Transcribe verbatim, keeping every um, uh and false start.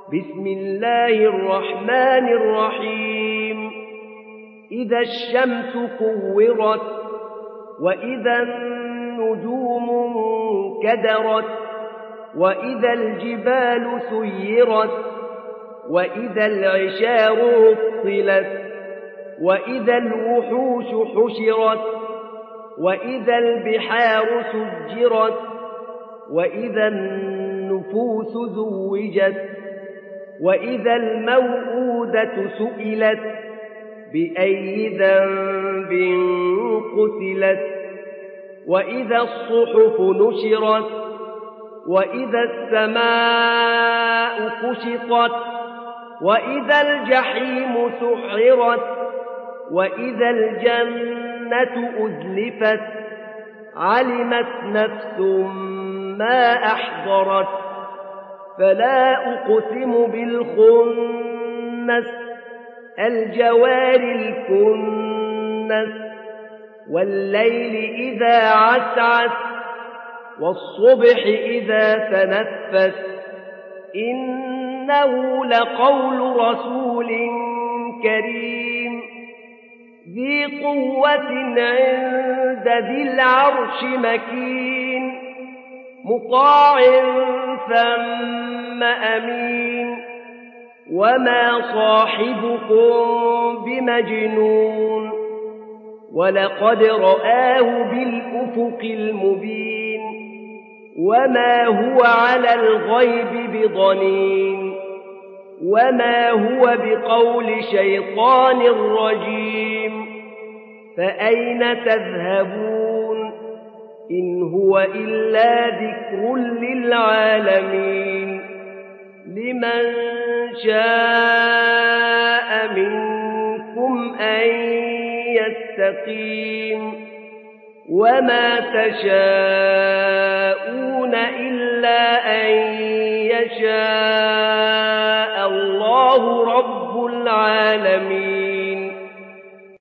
بسم الله الرحمن الرحيم إذا الشمس كورت وإذا النجوم انكدرت وإذا الجبال سيرت وإذا العشار عطلت وإذا الوحوش حشرت وإذا البحار سجرت وإذا النفوس زوجت وإذا الموءودة سئلت بأي ذنب قتلت وإذا الصحف نشرت وإذا السماء كشطت وإذا الجحيم سعرت وإذا الجنة أزلفت علمت نفس ما أحضرت فلا أقسم بالخنس الجوار الكنس والليل إذا عسعس والصبح إذا تنفس إنه لقول رسول كريم ذي قوة عند ذي العرش مكين مطاع ثم أمين وما صاحبكم بمجنون ولقد رآه بالأفق المبين وما هو على الغيب بضنين وما هو بقول شيطان رجيم فأين تذهبون إن هو إلا ذكر للعالمين لمن شاء منكم أن يستقيم وما تشاءون إلا أن